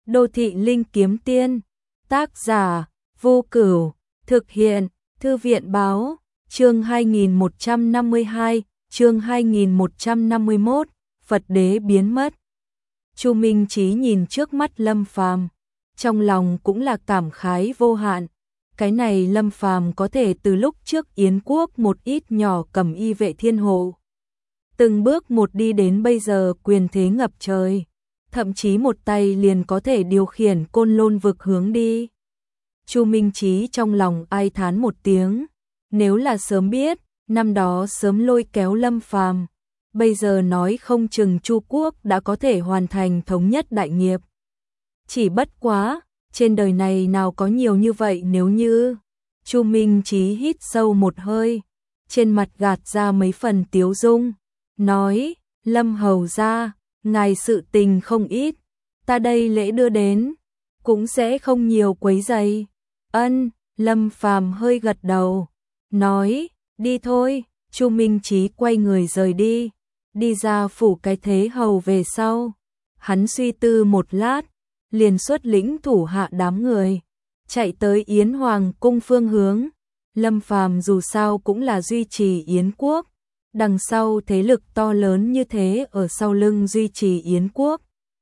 Đô thị linh kiếm tiên, tác giả, Vô Cửu, thực hiện, Thư viện báo, chương 2152, chương 2151, Phật đế biến mất. Chu Minh Chí nhìn trước mắt Lâm Phàm, trong lòng cũng là cảm khái vô hạn. Cái này Lâm Phàm có thể từ lúc trước Yến quốc một ít nhỏ cầm y vệ thiên hộ, từng bước một đi đến bây giờ quyền thế ngập trời, thậm chí một tay liền có thể điều khiển Côn Lôn vực hướng đi. Chu Minh Chí trong lòng ai thán một tiếng, nếu là sớm biết, năm đó sớm lôi kéo Lâm Phàm, bây giờ nói không chừng Chu quốc đã có thể hoàn thành thống nhất đại nghiệp. Chỉ bất quá, trên đời này nào có nhiều như vậy nếu như. Chu Minh Chí hít sâu một hơi, trên mặt gạt ra mấy phần tiếu dung, nói, Lâm hầu gia, ngài sự tình không ít, ta đây lễ đưa đến, cũng sẽ không nhiều quấy rầy. Ân, Lâm Phàm hơi gật đầu, nói, đi thôi. Chu Minh Chí quay người rời đi, đi ra phủ cái thế hầu về sau. Hắn suy tư một lát, liền xuất lĩnh thủ hạ đám người, chạy tới Yến Hoàng cung phương hướng. Lâm Phàm dù sao cũng là duy trì Yến quốc, đằng sau thế lực to lớn như thế ở sau lưng duy trì Yến quốc.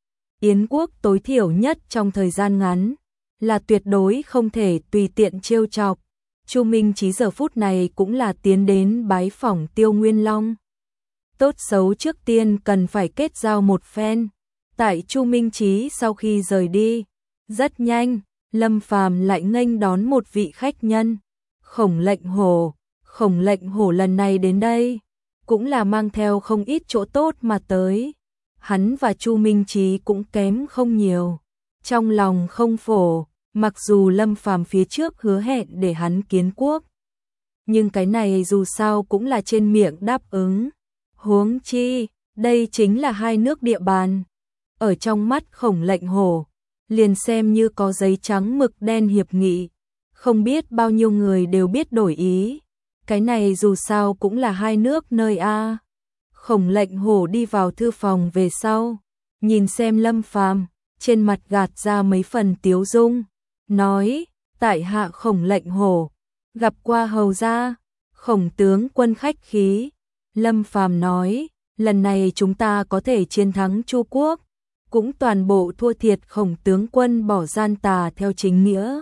Yến quốc tối thiểu nhất trong thời gian ngắn, là tuyệt đối không thể tùy tiện trêu chọc. Chu Minh Chí giờ phút này cũng là tiến đến bái phỏng Tiêu Nguyên Long. Tốt xấu trước tiên cần phải kết giao một phen. Tại Chu Minh Chí sau khi rời đi, rất nhanh, Lâm Phàm lại nghênh đón một vị khách nhân, Khổng Lệnh Hổ. Khổng Lệnh Hổ lần này đến đây, cũng là mang theo không ít chỗ tốt mà tới. Hắn và Chu Minh Chí cũng kém không nhiều, trong lòng không phổ, mặc dù Lâm Phàm phía trước hứa hẹn để hắn kiến quốc, nhưng cái này dù sao cũng là trên miệng đáp ứng. Huống chi, đây chính là hai nước địa bàn. Ở trong mắt Khổng Lệnh Hổ, liền xem như có giấy trắng mực đen hiệp nghị, không biết bao nhiêu người đều biết đổi ý. Cái này dù sao cũng là hai nước nơi a. Khổng Lệnh Hổ đi vào thư phòng về sau, nhìn xem Lâm Phàm, trên mặt gạt ra mấy phần tiếu dung, nói, tại hạ Khổng Lệnh Hổ, gặp qua hầu gia. Khổng tướng quân khách khí. Lâm Phàm nói, lần này chúng ta có thể chiến thắng Chu quốc, cũng toàn bộ thua thiệt Khổng tướng quân bỏ gian tà theo chính nghĩa.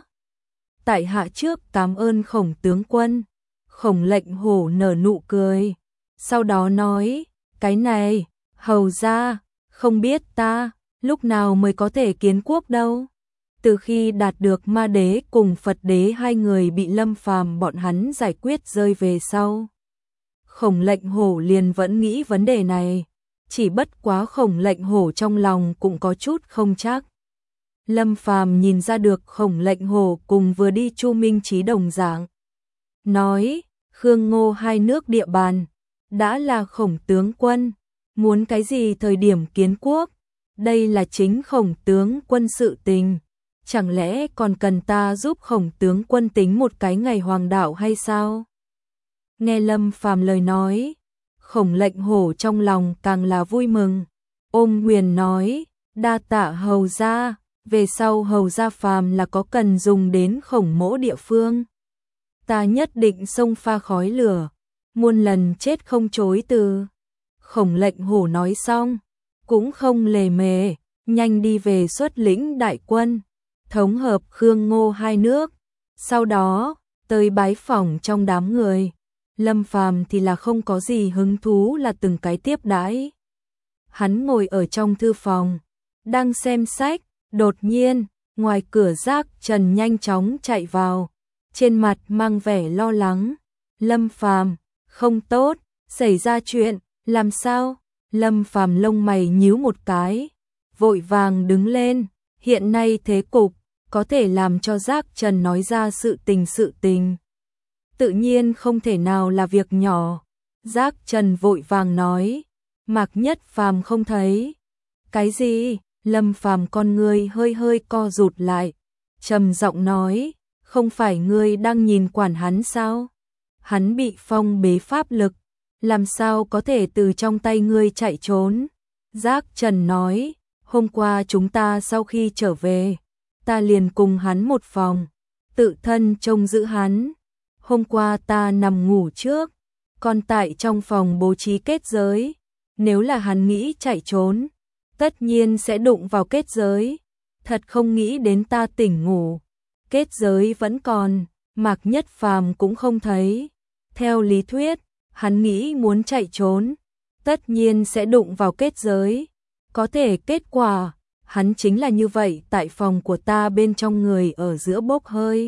Tại hạ trước cảm ơn Khổng tướng quân. Khổng Lệnh Hổ nở nụ cười, sau đó nói, cái này, hầu gia, không biết ta lúc nào mới có thể kiến quốc đâu. Từ khi đạt được Ma đế cùng Phật đế hai người bị Lâm Phàm bọn hắn giải quyết rơi về sau, Khổng Lệnh Hổ liền vẫn nghĩ vấn đề này, chỉ bất quá Khổng Lệnh Hổ trong lòng cũng có chút không chắc. Lâm Phàm nhìn ra được Khổng Lệnh Hổ cùng vừa đi Chu Minh Chí đồng dạng, nói, Khương Ngô hai nước địa bàn, đã là Khổng tướng quân, muốn cái gì thời điểm kiến quốc, đây là chính Khổng tướng quân sự tình, chẳng lẽ còn cần ta giúp Khổng tướng quân tính một cái ngày hoàng đạo hay sao? Nghe Lâm Phàm lời nói, Khổng Lệnh Hổ trong lòng càng là vui mừng, ôm quyền nói, đa tạ hầu gia, về sau hầu gia phàm là có cần dùng đến Khổng mỗ địa phương, ta nhất định xông pha khói lửa, muôn lần chết không chối từ. Khổng Lệnh Hổ nói xong, cũng không lề mề, nhanh đi về xuất lĩnh đại quân, thống hợp Khương Ngô hai nước. Sau đó, tới bái phỏng trong đám người, Lâm Phàm thì là không có gì hứng thú là từng cái tiếp đãi. Hắn ngồi ở trong thư phòng, đang xem sách, đột nhiên, ngoài cửa Giác Trần nhanh chóng chạy vào, trên mặt mang vẻ lo lắng. Lâm Phàm, không tốt, xảy ra chuyện, làm sao? Lâm Phàm lông mày nhíu một cái, vội vàng đứng lên, hiện nay thế cục, có thể làm cho Giác Trần nói ra sự tình. Tự nhiên không thể nào là việc nhỏ. Giác Trần vội vàng nói, Mạc Nhất Phàm không thấy. Cái gì? Lâm Phàm con ngươi hơi co rụt lại, trầm giọng nói, không phải ngươi đang nhìn quản hắn sao? Hắn bị phong bế pháp lực, làm sao có thể từ trong tay ngươi chạy trốn? Giác Trần nói, Hôm qua chúng ta sau khi trở về, ta liền cùng hắn một phòng, tự thân trông giữ hắn. Hôm qua ta nằm ngủ trước, còn tại trong phòng bố trí kết giới. Nếu là hắn nghĩ chạy trốn, tất nhiên sẽ đụng vào kết giới. Thật không nghĩ đến ta tỉnh ngủ, kết giới vẫn còn, Mạc Nhất Phàm cũng không thấy. Theo lý thuyết, hắn nghĩ muốn chạy trốn, tất nhiên sẽ đụng vào kết giới. Có thể kết quả, hắn chính là như vậy tại phòng của ta bên trong người ở giữa bốc hơi.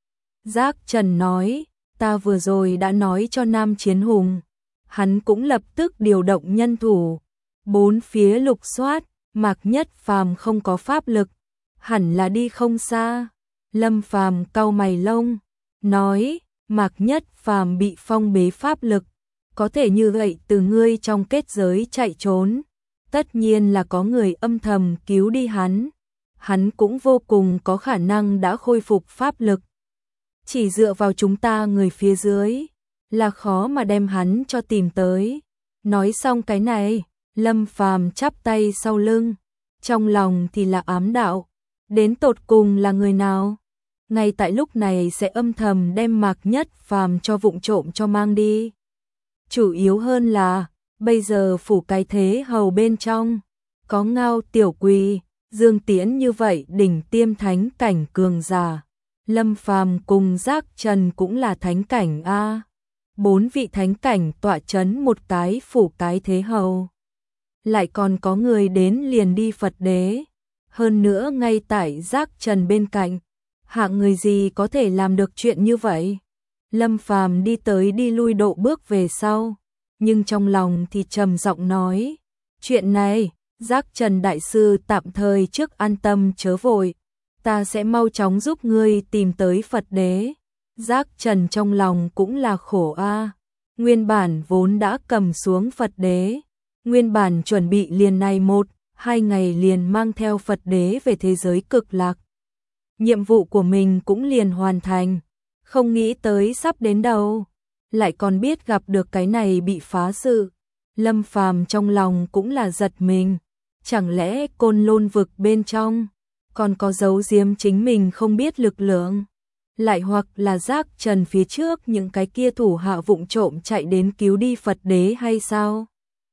Giác Trần nói, ta vừa rồi đã nói cho Nam Chiến Hùng. Hắn cũng lập tức điều động nhân thủ, bốn phía lục soát. Mạc Nhất Phàm không có pháp lực, hẳn là đi không xa. Lâm Phàm cau mày lông, nói, Mạc Nhất Phàm bị phong bế pháp lực, có thể như vậy từ ngươi trong kết giới chạy trốn, tất nhiên là có người âm thầm cứu đi hắn. Hắn cũng vô cùng có khả năng đã khôi phục pháp lực. Chỉ dựa vào chúng ta người phía dưới, là khó mà đem hắn cho tìm tới. Nói xong cái này, Lâm Phàm chắp tay sau lưng, trong lòng thì là ám đạo, đến tột cùng là người nào? Ngay tại lúc này sẽ âm thầm đem Mạc Nhất Phàm cho vụng trộm cho mang đi. Chủ yếu hơn là, bây giờ phủ cái thế hầu bên trong, có Ngao Tiểu Quỳ, Dương Tiễn như vậy đỉnh tiêm thánh cảnh cường giả. Lâm Phàm cùng Giác Trần cũng là thánh cảnh a. 4 vị thánh cảnh tọa chấn một cái phủ cái thế hầu. Lại còn có người đến liền đi Phật đế. Hơn nữa ngay tại Giác Trần bên cạnh, hạng người gì có thể làm được chuyện như vậy? Lâm Phàm đi tới đi lui độ bước về sau, nhưng trong lòng thì trầm giọng nói, chuyện này, Giác Trần đại sư tạm thời trước an tâm chớ vội, ta sẽ mau chóng giúp ngươi tìm tới Phật đế. Giác Trần trong lòng cũng là khổ a, nguyên bản vốn đã cầm xuống Phật đế, nguyên bản chuẩn bị liền này 1-2 ngày liền mang theo Phật đế về thế giới cực lạc. Nhiệm vụ của mình cũng liền hoàn thành, không nghĩ tới sắp đến đâu, lại còn biết gặp được cái này bị phá sự. Lâm Phàm trong lòng cũng là giật mình, chẳng lẽ Côn Lôn vực bên trong còn có giấu giếm chính mình không biết lực lượng, lại hoặc là Giác Trần phía trước những cái kia thủ hạ vụng trộm chạy đến cứu đi Phật đế hay sao?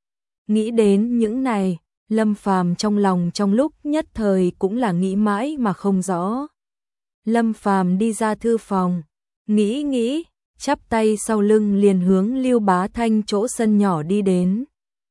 Nghĩ đến những này, Lâm Phàm trong lòng trong lúc nhất thời cũng là nghĩ mãi mà không rõ. Lâm Phàm đi ra thư phòng, nghĩ, chắp tay sau lưng liền hướng Lưu Bá Thanh chỗ sân nhỏ đi đến.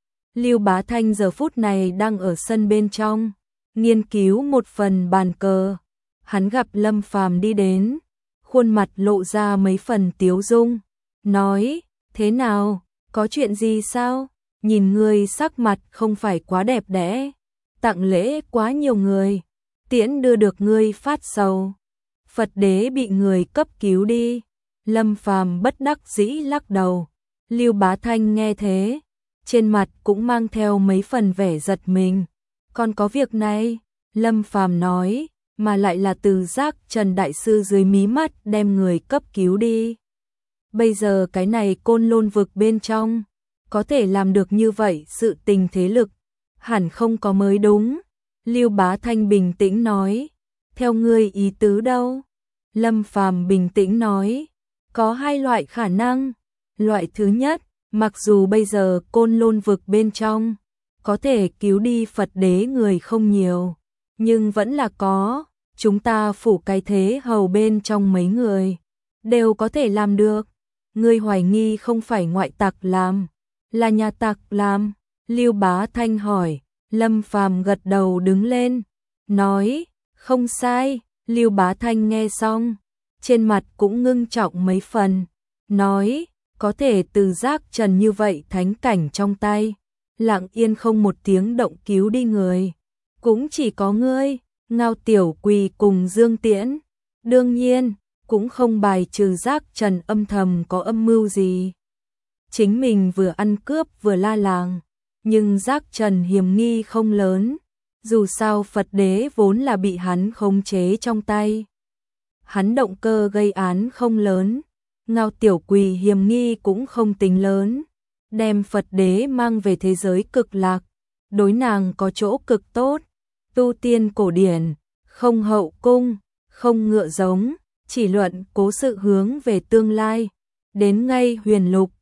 Lưu Bá Thanh giờ phút này đang ở sân bên trong, nghiên cứu một phần bàn cờ. Hắn gặp Lâm Phàm đi đến, khuôn mặt lộ ra mấy phần tiếu dung, nói, thế nào, có chuyện gì sao? Nhìn ngươi sắc mặt không phải quá đẹp đẽ, tặng lễ quá nhiều người, tiễn đưa được ngươi phát sầu. Phật đế bị người cấp cứu đi. Lâm Phàm bất đắc dĩ lắc đầu. Lưu Bá Thanh nghe thế, trên mặt cũng mang theo mấy phần vẻ giật mình. Còn có việc này, Lâm Phàm nói, mà lại là từ Giác Trần đại sư dưới mí mắt đem người cấp cứu đi. Bây giờ cái này Côn Lôn vực bên trong, có thể làm được như vậy sự tình thế lực, hẳn không có mới đúng. Lưu Bá Thanh bình tĩnh nói, theo ngươi ý tứ đâu? Lâm Phàm bình tĩnh nói, có hai loại khả năng. Loại thứ nhất, mặc dù bây giờ Côn Lôn vực bên trong, có thể cứu đi Phật đế người không nhiều, nhưng vẫn là có, chúng ta phủ cái thế hầu bên trong mấy người, đều có thể làm được. Ngươi hoài nghi không phải ngoại tặc làm, là nhà tặc làm? Lưu Bá Thanh hỏi. Lâm Phàm gật đầu đứng lên, nói, không sai. Lưu Bá Thanh nghe xong, trên mặt cũng ngưng trọng mấy phần, nói, có thể từ Giác Trần như vậy thánh cảnh trong tay, lặng yên không một tiếng động cứu đi người, cũng chỉ có ngươi, Ngao Tiểu Quỳ cùng Dương Tiễn. Đương nhiên, cũng không bài trừ Giác Trần âm thầm có âm mưu gì. Chính mình vừa ăn cướp vừa la làng, nhưng Giác Trần hiểm nghi không lớn, dù sao Phật đế vốn là bị hắn khống chế trong tay. Hắn động cơ gây án không lớn, Ngao Tiểu Quỳ hiểm nghi cũng không tính lớn, đem Phật đế mang về thế giới cực lạc, đối nàng có chỗ cực tốt, tu tiên cổ điển, không hậu cung, không ngựa giống, chỉ luận cố sự hướng về tương lai. Đến ngay huyền lục,